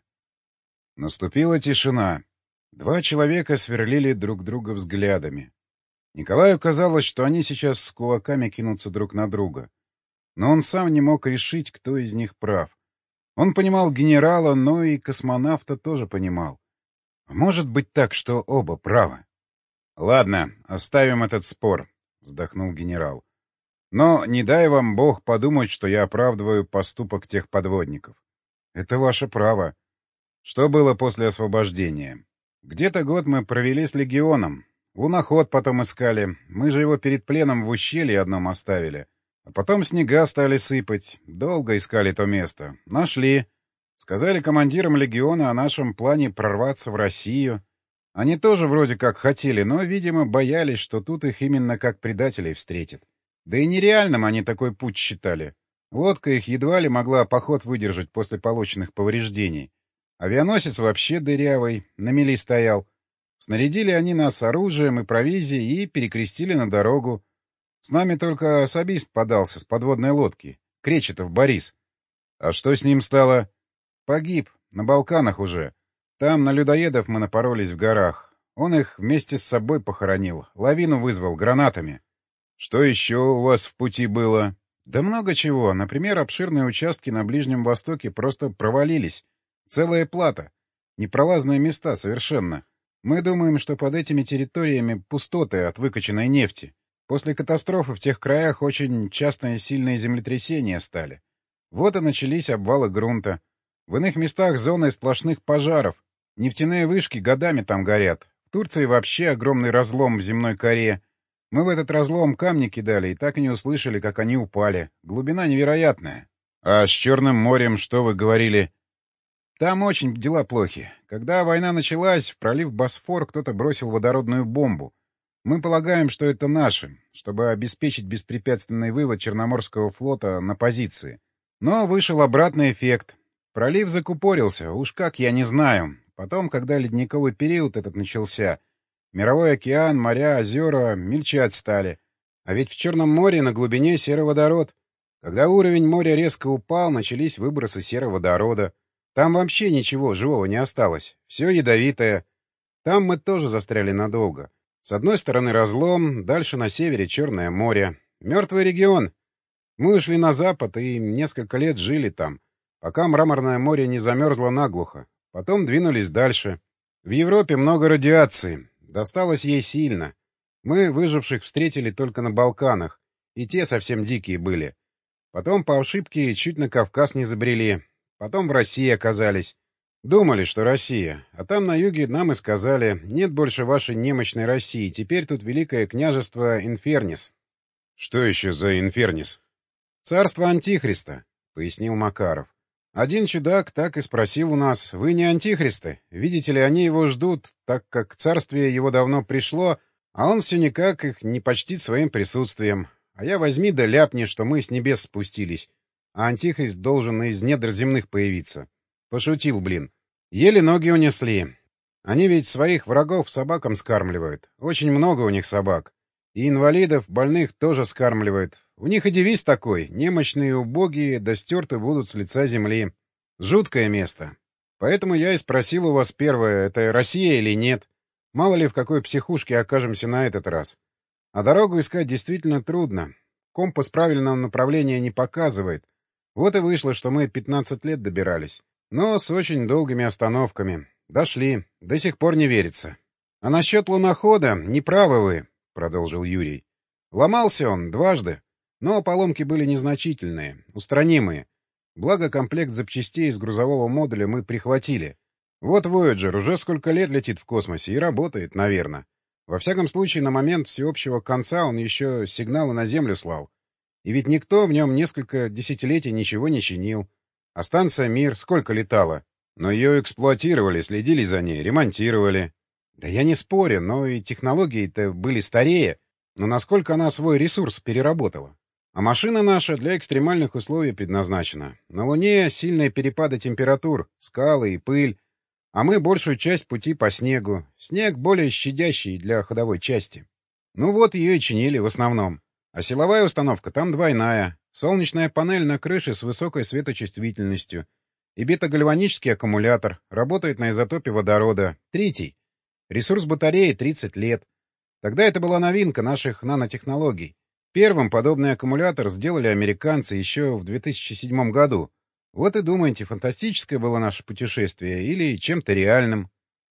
Наступила тишина. Два человека сверлили друг друга взглядами. Николаю казалось, что они сейчас с кулаками кинутся друг на друга. Но он сам не мог решить, кто из них прав. Он понимал генерала, но и космонавта тоже понимал. Может быть так, что оба правы. — Ладно, оставим этот спор, — вздохнул генерал. — Но не дай вам Бог подумать, что я оправдываю поступок тех подводников. Это ваше право. Что было после освобождения? Где-то год мы провели с легионом. Луноход потом искали. Мы же его перед пленом в ущелье одном оставили. А потом снега стали сыпать. Долго искали то место. Нашли. Сказали командирам легиона о нашем плане прорваться в Россию. Они тоже вроде как хотели, но, видимо, боялись, что тут их именно как предателей встретят. Да и нереальным они такой путь считали. Лодка их едва ли могла поход выдержать после полученных повреждений. Авианосец вообще дырявый, на мели стоял. Снарядили они нас оружием и провизией и перекрестили на дорогу. С нами только особист подался с подводной лодки. Кречетов Борис. А что с ним стало? Погиб. На Балканах уже. Там на людоедов мы напоролись в горах. Он их вместе с собой похоронил. Лавину вызвал гранатами. Что еще у вас в пути было? Да много чего. Например, обширные участки на Ближнем Востоке просто провалились. Целая плата. Непролазные места совершенно. Мы думаем, что под этими территориями пустоты от выкачанной нефти. После катастрофы в тех краях очень частые сильные землетрясения стали. Вот и начались обвалы грунта. В иных местах зоны сплошных пожаров. Нефтяные вышки годами там горят. В Турции вообще огромный разлом в земной коре. Мы в этот разлом камни кидали и так и не услышали, как они упали. Глубина невероятная. А с Черным морем что вы говорили? Там очень дела плохи. Когда война началась, в пролив Босфор кто-то бросил водородную бомбу. Мы полагаем, что это наши, чтобы обеспечить беспрепятственный вывод Черноморского флота на позиции. Но вышел обратный эффект. Пролив закупорился, уж как, я не знаю. Потом, когда ледниковый период этот начался, мировой океан, моря, озера мельчать стали. А ведь в Черном море на глубине сероводород. Когда уровень моря резко упал, начались выбросы сероводорода. Там вообще ничего живого не осталось. Все ядовитое. Там мы тоже застряли надолго. С одной стороны разлом, дальше на севере Черное море. Мертвый регион. Мы ушли на запад и несколько лет жили там, пока Мраморное море не замерзло наглухо. Потом двинулись дальше. В Европе много радиации. Досталось ей сильно. Мы выживших встретили только на Балканах. И те совсем дикие были. Потом по ошибке чуть на Кавказ не забрели. Потом в России оказались. Думали, что Россия. А там на юге нам и сказали: нет больше вашей немощной России. Теперь тут Великое княжество Инфернис. — Что еще за Инфернис? — Царство Антихриста, — пояснил Макаров. Один чудак так и спросил у нас: вы не антихристы? Видите ли, они его ждут, так как царствие его давно пришло, а он все никак их не почтит своим присутствием. А я возьми да ляпни, что мы с небес спустились, а антихрист должен из недр земных появиться. Пошутил, блин. Еле ноги унесли. Они ведь своих врагов собакам скармливают. Очень много у них собак. И инвалидов, больных тоже скармливают. У них и девиз такой: немощные и убогие да стерты будут с лица земли. Жуткое место. Поэтому я и спросил у вас первое: это Россия или нет? Мало ли в какой психушке окажемся на этот раз. А дорогу искать действительно трудно. Компас правильного направления не показывает. Вот и вышло, что мы пятнадцать лет добирались. Но с очень долгими остановками. Дошли. До сих пор не верится. А насчет лунохода не правы вы, — продолжил Юрий. Ломался он дважды. Но поломки были незначительные, устранимые. Благо, комплект запчастей из грузового модуля мы прихватили. Вот Voyager уже сколько лет летит в космосе и работает, наверное. Во всяком случае, на момент всеобщего конца он еще сигналы на Землю слал. И ведь никто в нем несколько десятилетий ничего не чинил. А станция «Мир» сколько летала? Но ее эксплуатировали, следили за ней, ремонтировали. Да я не спорю, но и технологии-то были старее. Но насколько она свой ресурс переработала? А машина наша для экстремальных условий предназначена. На Луне сильные перепады температур, скалы и пыль. А мы большую часть пути по снегу. Снег более щадящий для ходовой части. Ну вот ее и чинили в основном. А силовая установка там двойная. Солнечная панель на крыше с высокой светочувствительностью. И бета-гальванический аккумулятор. Работает на изотопе водорода. Третий. Ресурс батареи тридцать лет. Тогда это была новинка наших нанотехнологий. Первым подобный аккумулятор сделали американцы еще в две тысячи седьмом году. Вот и думаете, фантастическое было наше путешествие или чем-то реальным.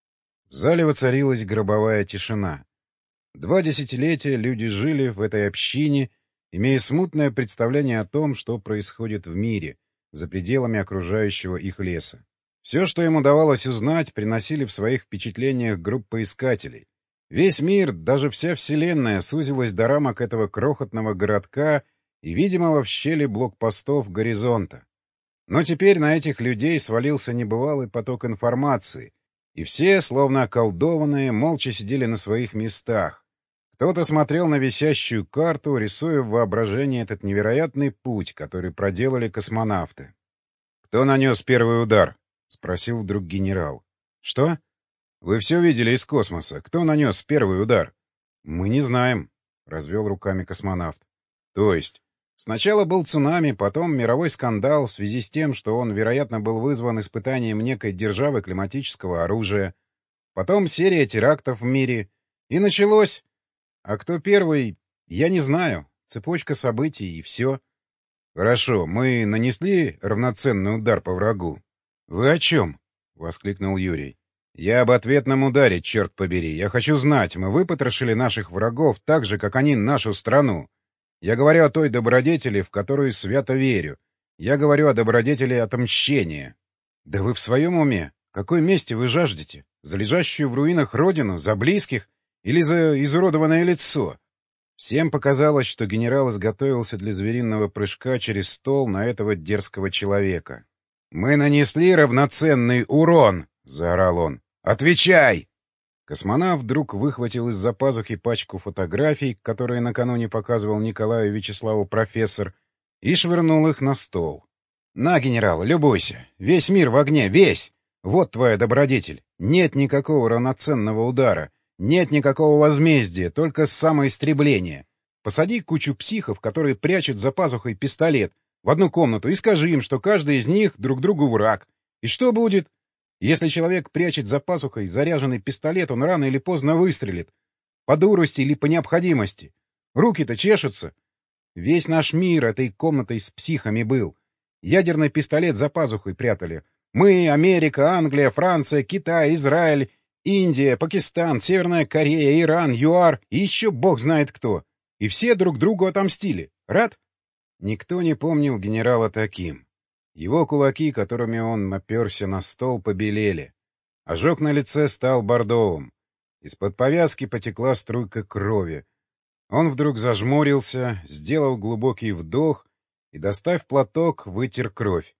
В зале воцарилась гробовая тишина. Два десятилетия люди жили в этой общине, имея смутное представление о том, что происходит в мире, за пределами окружающего их леса. Все, что им удавалось узнать, приносили в своих впечатлениях группы искателей. Весь мир, даже вся Вселенная, сузилась до рамок этого крохотного городка и видимого в щели блокпостов горизонта. Но теперь на этих людей свалился небывалый поток информации, и все, словно околдованные, молча сидели на своих местах. Кто-то смотрел на висящую карту, рисуя в воображении этот невероятный путь, который проделали космонавты. «Кто нанес первый удар?» — спросил вдруг генерал. «Что? Вы все видели из космоса. Кто нанес первый удар?» «Мы не знаем», — развел руками космонавт. «То есть?» Сначала был цунами, потом мировой скандал в связи с тем, что он, вероятно, был вызван испытанием некой державы климатического оружия. Потом серия терактов в мире. И началось... А кто первый, я не знаю. Цепочка событий и все. Хорошо, мы нанесли равноценный удар по врагу. Вы о чем? — воскликнул Юрий. Я об ответном ударе, черт побери. Я хочу знать, мы выпотрошили наших врагов так же, как они нашу страну. Я говорю о той добродетели, в которую свято верю. Я говорю о добродетели отмщения. Да вы в своем уме? Какой мести вы жаждете? За лежащую в руинах родину? За близких? Или за изуродованное лицо? Всем показалось, что генерал изготовился для звериного прыжка через стол на этого дерзкого человека. «Мы нанесли равноценный урон!» — заорал он. «Отвечай!» Космонавт вдруг выхватил из-за пазухи пачку фотографий, которые накануне показывал Николаю Вячеславу профессор, и швырнул их на стол. «На, генерал, любуйся! Весь мир в огне, весь! Вот твоя добродетель! Нет никакого равноценного удара! Нет никакого возмездия, только самоистребление! Посади кучу психов, которые прячут за пазухой пистолет, в одну комнату и скажи им, что каждый из них друг другу враг. И что будет? Если человек прячет за пазухой заряженный пистолет, он рано или поздно выстрелит. По дурости или по необходимости. Руки-то чешутся. Весь наш мир этой комнатой с психами был. Ядерный пистолет за пазухой прятали. Мы, Америка, Англия, Франция, Китай, Израиль, Индия, Пакистан, Северная Корея, Иран, ЮАР и еще бог знает кто. И все друг другу отомстили. Рад? Никто не помнил генерала таким. Его кулаки, которыми он оперся на стол, побелели. Ожог на лице стал бордовым. Из-под повязки потекла струйка крови. Он вдруг зажмурился, сделал глубокий вдох и, достав платок, вытер кровь.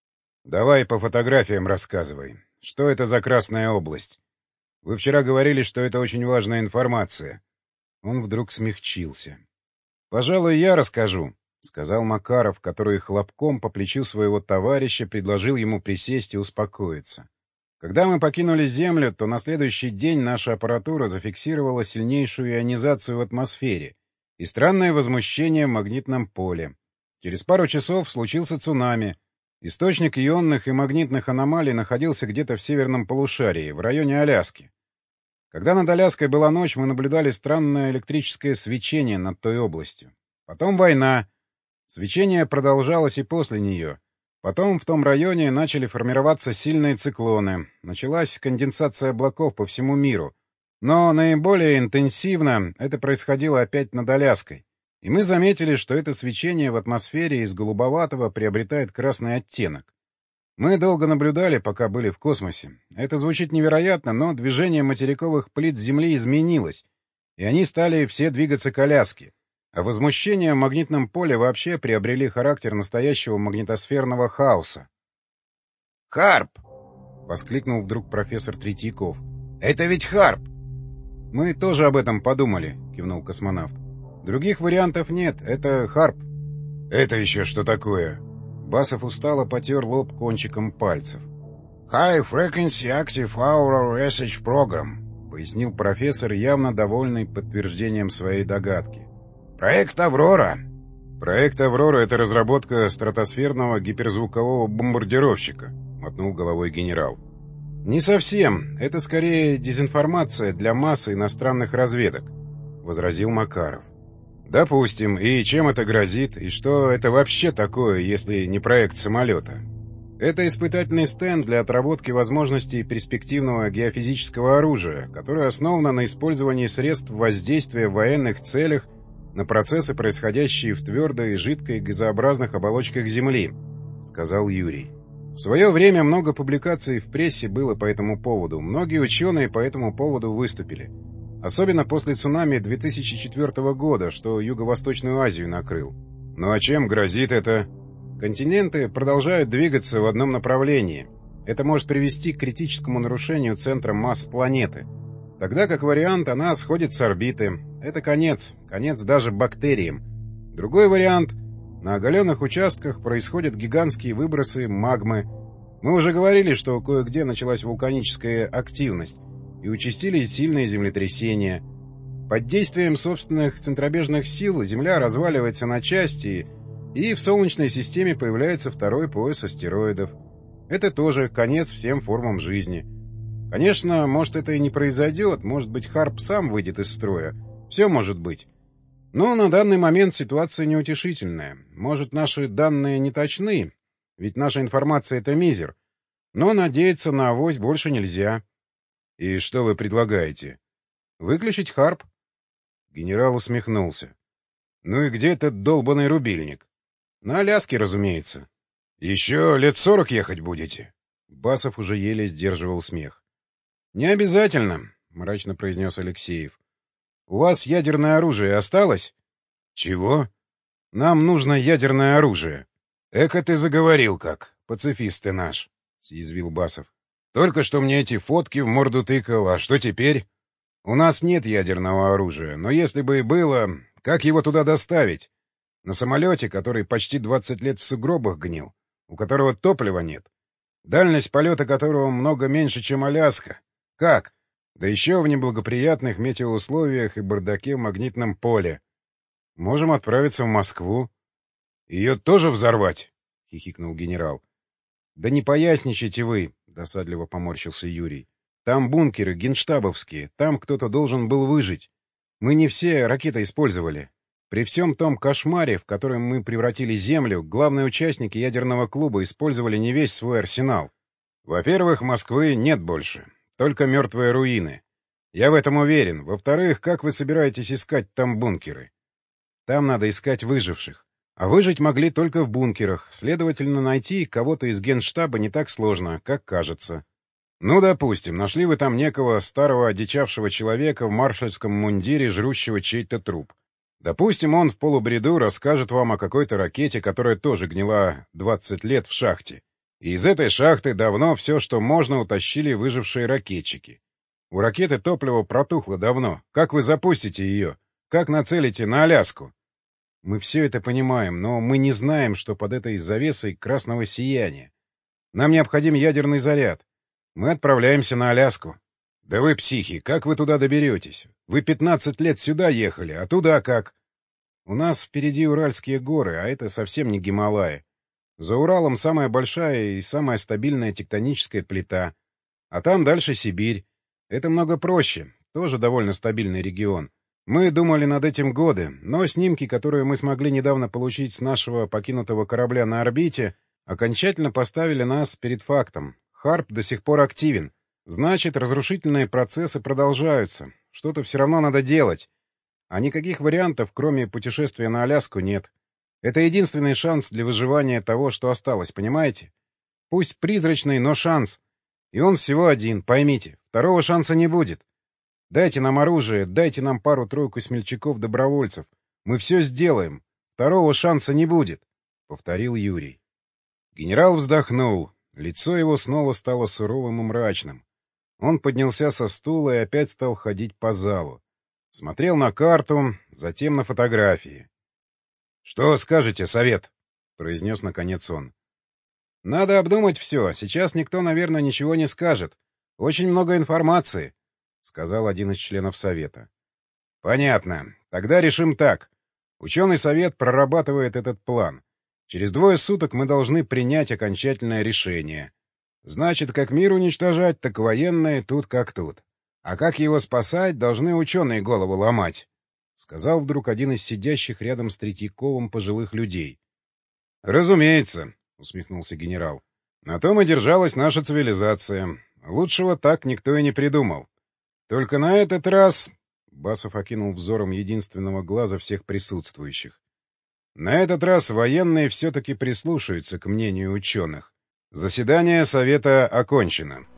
— Давай по фотографиям рассказывай. Что это за Красная область? Вы вчера говорили, что это очень важная информация. Он вдруг смягчился. — Пожалуй, я расскажу. — сказал Макаров, который хлопком по плечу своего товарища предложил ему присесть и успокоиться. Когда мы покинули Землю, то на следующий день наша аппаратура зафиксировала сильнейшую ионизацию в атмосфере и странное возмущение в магнитном поле. Через пару часов случился цунами. Источник ионных и магнитных аномалий находился где-то в северном полушарии, в районе Аляски. Когда над Аляской была ночь, мы наблюдали странное электрическое свечение над той областью. Потом война. Свечение продолжалось и после нее. Потом в том районе начали формироваться сильные циклоны. Началась конденсация облаков по всему миру. Но наиболее интенсивно это происходило опять над Аляской. И мы заметили, что это свечение в атмосфере из голубоватого приобретает красный оттенок. Мы долго наблюдали, пока были в космосе. Это звучит невероятно, но движение материковых плит Земли изменилось, и они стали все двигаться к Аляске. А возмущения в магнитном поле вообще приобрели характер настоящего магнитосферного хаоса. «Харп!» — воскликнул вдруг профессор Третьяков. «Это ведь Харп!» «Мы тоже об этом подумали», — кивнул космонавт. «Других вариантов нет, это Харп». «Это еще что такое?» Басов устало потер лоб кончиком пальцев. «High Frequency Active Auroral Research Program», — пояснил профессор, явно довольный подтверждением своей догадки. «Проект «Аврора». «Проект «Аврора» — это разработка стратосферного гиперзвукового бомбардировщика», — мотнул головой генерал. «Не совсем. Это скорее дезинформация для массы иностранных разведок», — возразил Макаров. «Допустим. И чем это грозит? И что это вообще такое, если не проект самолета?» «Это испытательный стенд для отработки возможностей перспективного геофизического оружия, которое основано на использовании средств воздействия в военных целях на процессы, происходящие в твердой и жидкой газообразных оболочках Земли», — сказал Юрий. В свое время много публикаций в прессе было по этому поводу, многие ученые по этому поводу выступили. Особенно после цунами две тысячи четвёртого года, что Юго-Восточную Азию накрыл. Ну а чем грозит это? Континенты продолжают двигаться в одном направлении. Это может привести к критическому нарушению центра масс планеты. Тогда, как вариант, она сходит с орбиты. Это конец. Конец даже бактериям. Другой вариант. На оголенных участках происходят гигантские выбросы магмы. Мы уже говорили, что кое-где началась вулканическая активность и участились сильные землетрясения. Под действием собственных центробежных сил Земля разваливается на части, и в Солнечной системе появляется второй пояс астероидов. Это тоже конец всем формам жизни. Конечно, может, это и не произойдет, может быть, Харп сам выйдет из строя. Все может быть. Но на данный момент ситуация неутешительная. Может, наши данные не точны, ведь наша информация — это мизер. Но надеяться на авось больше нельзя. — И что вы предлагаете? — Выключить Харп. Генерал усмехнулся. — Ну и где этот долбанный рубильник? — На Аляске, разумеется. — Еще лет сорок ехать будете? Басов уже еле сдерживал смех. — Не обязательно, — мрачно произнес Алексеев. — У вас ядерное оружие осталось? — Чего? — Нам нужно ядерное оружие. — Эка ты заговорил как, пацифист ты наш, — съязвил Басов. — Только что мне эти фотки в морду тыкал, а что теперь? У нас нет ядерного оружия, но если бы и было, как его туда доставить? На самолете, который почти двадцать лет в сугробах гнил, у которого топлива нет, дальность полета которого много меньше, чем Аляска. Как? Да еще в неблагоприятных метеоусловиях и бардаке в магнитном поле. Можем отправиться в Москву. — Ее тоже взорвать? — хихикнул генерал. — Да не поясничайте вы, — досадливо поморщился Юрий. — Там бункеры генштабовские, там кто-то должен был выжить. Мы не все ракеты использовали. При всем том кошмаре, в который мы превратили Землю, главные участники ядерного клуба использовали не весь свой арсенал. Во-первых, Москвы нет больше. Только мертвые руины. Я в этом уверен. Во-вторых, как вы собираетесь искать там бункеры? Там надо искать выживших. А выжить могли только в бункерах. Следовательно, найти кого-то из генштаба не так сложно, как кажется. Ну, допустим, нашли вы там некого старого одичавшего человека в маршальском мундире, жрущего чей-то труп. Допустим, он в полубреду расскажет вам о какой-то ракете, которая тоже гнила двадцать лет в шахте. И из этой шахты давно все, что можно, утащили выжившие ракетчики. У ракеты топливо протухло давно. Как вы запустите ее? Как нацелите на Аляску? Мы все это понимаем, но мы не знаем, что под этой завесой красного сияния. Нам необходим ядерный заряд. Мы отправляемся на Аляску. Да вы психи, как вы туда доберетесь? Вы пятнадцать лет сюда ехали, а туда как? У нас впереди Уральские горы, а это совсем не Гималаи. За Уралом самая большая и самая стабильная тектоническая плита. А там дальше Сибирь. Это много проще, тоже довольно стабильный регион. Мы думали над этим годы, но снимки, которые мы смогли недавно получить с нашего покинутого корабля на орбите, окончательно поставили нас перед фактом. Харп до сих пор активен. Значит, разрушительные процессы продолжаются. Что-то все равно надо делать. А никаких вариантов, кроме путешествия на Аляску, нет. Это единственный шанс для выживания того, что осталось, понимаете? Пусть призрачный, но шанс. И он всего один, поймите. Второго шанса не будет. Дайте нам оружие, дайте нам пару-тройку смельчаков-добровольцев. Мы все сделаем. Второго шанса не будет, — повторил Юрий. Генерал вздохнул. Лицо его снова стало суровым и мрачным. Он поднялся со стула и опять стал ходить по залу. Смотрел на карту, затем на фотографии. — Что скажете, Совет? — произнес наконец он. — Надо обдумать все. Сейчас никто, наверное, ничего не скажет. Очень много информации, — сказал один из членов Совета. — Понятно. Тогда решим так. Ученый совет прорабатывает этот план. Через двое суток мы должны принять окончательное решение. Значит, как мир уничтожать, так военные тут как тут. А как его спасать, должны ученые голову ломать, — сказал вдруг один из сидящих рядом с Третьяковым пожилых людей. — Разумеется, — усмехнулся генерал. — На том и держалась наша цивилизация. Лучшего так никто и не придумал. Только на этот раз... Басов окинул взором единственного глаза всех присутствующих. На этот раз военные все-таки прислушаются к мнению ученых. Заседание Совета окончено.